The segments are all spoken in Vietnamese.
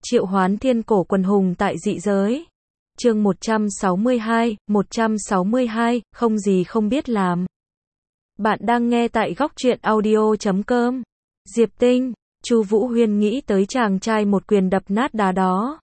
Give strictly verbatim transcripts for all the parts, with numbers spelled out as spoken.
Triệu hoán thiên cổ quần hùng tại dị giới. Chương một trăm sáu mươi hai, một trăm sáu mươi hai, không gì không biết làm. Bạn đang nghe tại góc truyện audio chấm com. Diệp Tinh, Chu Vũ Huyên nghĩ tới chàng trai một quyền đập nát đá đó.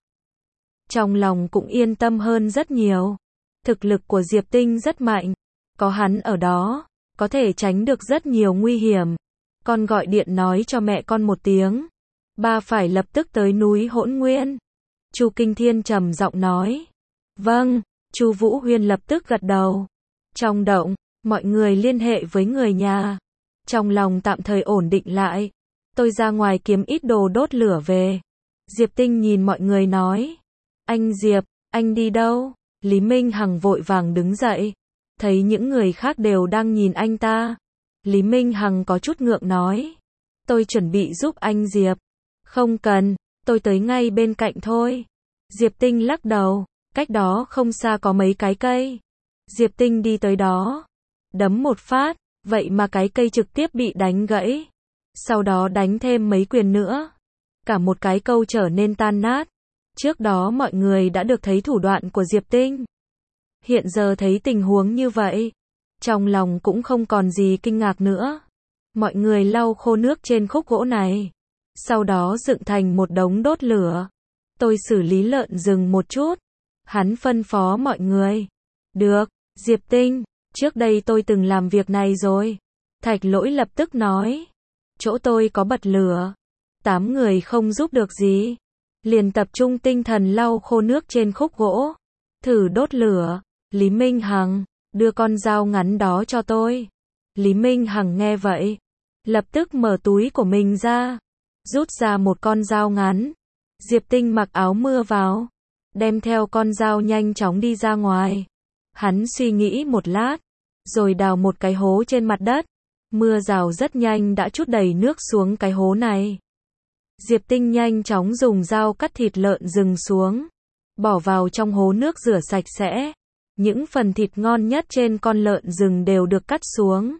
Trong lòng cũng yên tâm hơn rất nhiều. Thực lực của Diệp Tinh rất mạnh. Có hắn ở đó, có thể tránh được rất nhiều nguy hiểm. Con gọi điện nói cho mẹ con một tiếng. Ba phải lập tức tới núi Hỗn Nguyên. Chu Kinh Thiên trầm giọng nói. Vâng, Chu Vũ Huyên lập tức gật đầu. Trong động, mọi người liên hệ với người nhà. Trong lòng tạm thời ổn định lại. Tôi ra ngoài kiếm ít đồ đốt lửa về. Diệp Tinh nhìn mọi người nói. Anh Diệp, anh đi đâu? Lý Minh Hằng vội vàng đứng dậy. Thấy những người khác đều đang nhìn anh ta. Lý Minh Hằng có chút ngượng nói. Tôi chuẩn bị giúp anh Diệp. Không cần, tôi tới ngay bên cạnh thôi. Diệp Tinh lắc đầu. Cách đó không xa có mấy cái cây. Diệp Tinh đi tới đó. Đấm một phát, vậy mà cái cây trực tiếp bị đánh gãy. Sau đó đánh thêm mấy quyền nữa. Cả một cái câu trở nên tan nát. Trước đó mọi người đã được thấy thủ đoạn của Diệp Tinh. Hiện giờ thấy tình huống như vậy. Trong lòng cũng không còn gì kinh ngạc nữa. Mọi người lau khô nước trên khúc gỗ này. Sau đó dựng thành một đống đốt lửa. Tôi xử lý lợn rừng một chút. Hắn phân phó mọi người. Được, Diệp Tinh, trước đây tôi từng làm việc này rồi. Thạch Lỗi lập tức nói. Chỗ tôi có bật lửa. Tám người không giúp được gì. Liền tập trung tinh thần lau khô nước trên khúc gỗ. Thử đốt lửa. Lý Minh Hằng, đưa con dao ngắn đó cho tôi. Lý Minh Hằng nghe vậy. Lập tức mở túi của mình ra. Rút ra một con dao ngắn. Diệp Tinh mặc áo mưa vào. Đem theo con dao nhanh chóng đi ra ngoài. Hắn suy nghĩ một lát. Rồi đào một cái hố trên mặt đất. Mưa rào rất nhanh đã trút đầy nước xuống cái hố này. Diệp Tinh nhanh chóng dùng dao cắt thịt lợn rừng xuống. Bỏ vào trong hố nước rửa sạch sẽ. Những phần thịt ngon nhất trên con lợn rừng đều được cắt xuống.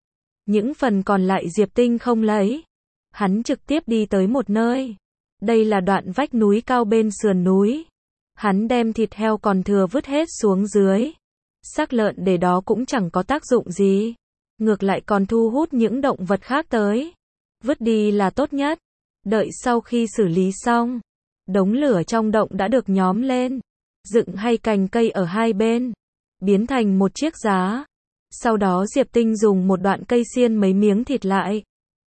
Những phần còn lại Diệp Tinh không lấy. Hắn trực tiếp đi tới một nơi. Đây là đoạn vách núi cao bên sườn núi. Hắn đem thịt heo còn thừa vứt hết xuống dưới. Xác lợn để đó cũng chẳng có tác dụng gì. Ngược lại còn thu hút những động vật khác tới. Vứt đi là tốt nhất. Đợi sau khi xử lý xong. Đống lửa trong động đã được nhóm lên. Dựng hay cành cây ở hai bên. Biến thành một chiếc giá. Sau đó Diệp Tinh dùng một đoạn cây xiên mấy miếng thịt lại.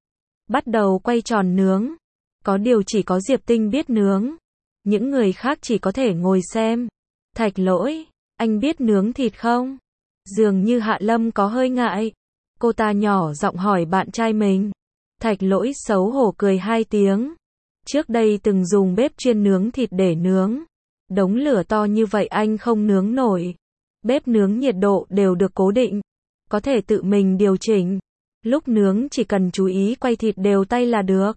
Bắt đầu quay tròn nướng. Có điều chỉ có Diệp Tinh biết nướng. Những người khác chỉ có thể ngồi xem. Thạch Lỗi, anh biết nướng thịt không? Dường như Hạ Lâm có hơi ngại. Cô ta nhỏ giọng hỏi bạn trai mình. Thạch Lỗi xấu hổ cười hai tiếng. Trước đây từng dùng bếp chuyên nướng thịt để nướng. Đống lửa to như vậy anh không nướng nổi. Bếp nướng nhiệt độ đều được cố định. Có thể tự mình điều chỉnh. Lúc nướng chỉ cần chú ý quay thịt đều tay là được.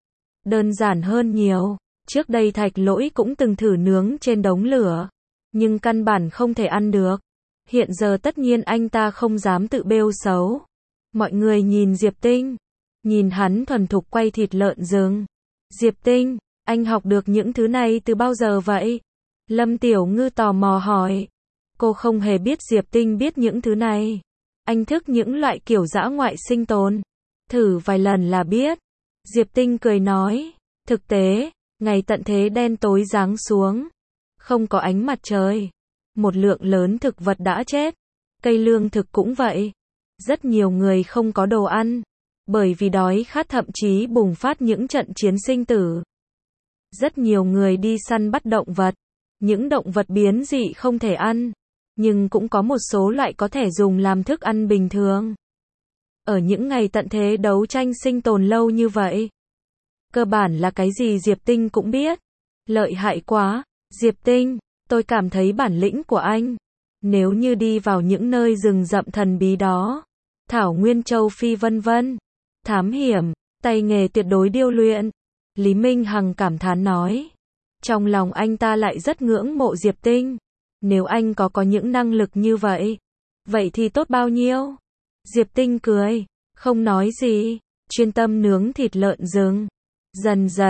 Đơn giản hơn nhiều. Trước đây Thạch Lỗi cũng từng thử nướng trên đống lửa. Nhưng căn bản không thể ăn được. Hiện giờ tất nhiên anh ta không dám tự bêu xấu. Mọi người nhìn Diệp Tinh. Nhìn hắn thuần thục quay thịt lợn rừng. Diệp Tinh, anh học được những thứ này từ bao giờ vậy? Lâm Tiểu Ngư tò mò hỏi. Cô không hề biết Diệp Tinh biết những thứ này. Anh thức những loại kiểu dã ngoại sinh tồn. Thử vài lần là biết. Diệp Tinh cười nói. Thực tế, ngày tận thế đen tối giáng xuống. Không có ánh mặt trời. Một lượng lớn thực vật đã chết. Cây lương thực cũng vậy. Rất nhiều người không có đồ ăn. Bởi vì đói khát thậm chí bùng phát những trận chiến sinh tử. Rất nhiều người đi săn bắt động vật. Những động vật biến dị không thể ăn. Nhưng cũng có một số loại có thể dùng làm thức ăn bình thường. Ở những ngày tận thế đấu tranh sinh tồn lâu như vậy. Cơ bản là cái gì Diệp Tinh cũng biết. Lợi hại quá. Diệp Tinh, tôi cảm thấy bản lĩnh của anh. Nếu như đi vào những nơi rừng rậm thần bí đó. Thảo Nguyên Châu Phi vân vân. Thám hiểm, tay nghề tuyệt đối điêu luyện. Lý Minh Hằng cảm thán nói. Trong lòng anh ta lại rất ngưỡng mộ Diệp Tinh. Nếu anh có có những năng lực như vậy. Vậy thì tốt bao nhiêu? Diệp Tinh cười. Không nói gì. Chuyên tâm nướng thịt lợn rừng. Dần dần,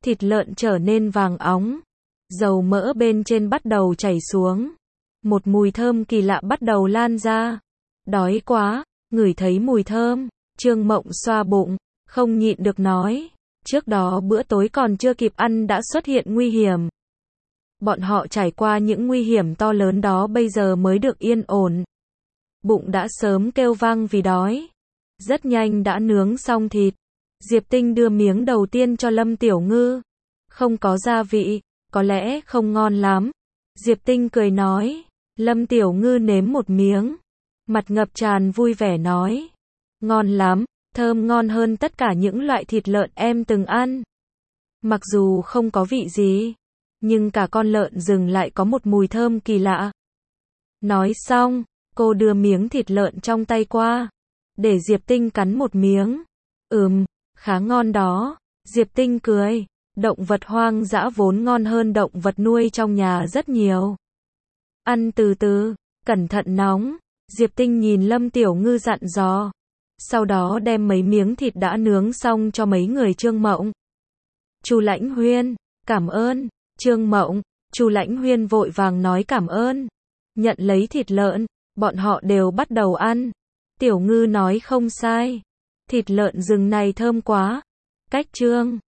thịt lợn trở nên vàng óng, dầu mỡ bên trên bắt đầu chảy xuống. Một mùi thơm kỳ lạ bắt đầu lan ra. Đói quá, ngửi thấy mùi thơm, Trương Mộng xoa bụng, không nhịn được nói. Trước đó bữa tối còn chưa kịp ăn đã xuất hiện nguy hiểm. Bọn họ trải qua những nguy hiểm to lớn đó bây giờ mới được yên ổn. Bụng đã sớm kêu vang vì đói. Rất nhanh đã nướng xong thịt. Diệp Tinh đưa miếng đầu tiên cho Lâm Tiểu Ngư. Không có gia vị, có lẽ không ngon lắm. Diệp Tinh cười nói. Lâm Tiểu Ngư nếm một miếng. Mặt ngập tràn vui vẻ nói. Ngon lắm, thơm ngon hơn tất cả những loại thịt lợn em từng ăn. Mặc dù không có vị gì, nhưng cả con lợn rừng lại có một mùi thơm kỳ lạ. Nói xong, cô đưa miếng thịt lợn trong tay qua, để Diệp Tinh cắn một miếng. Ừm, khá ngon đó. Diệp Tinh cười. Động vật hoang dã vốn ngon hơn động vật nuôi trong nhà rất nhiều. Ăn từ từ, cẩn thận nóng. Diệp Tinh nhìn Lâm Tiểu Ngư dặn dò. Sau đó đem mấy miếng thịt đã nướng xong cho mấy người Trương Mộng. Chu Lãnh Huyên, cảm ơn. Trương Mộng, Chu Lãnh Huyên vội vàng nói cảm ơn. Nhận lấy thịt lợn, bọn họ đều bắt đầu ăn. Tiểu Ngư nói không sai. Thịt lợn rừng này thơm quá. Cách Trương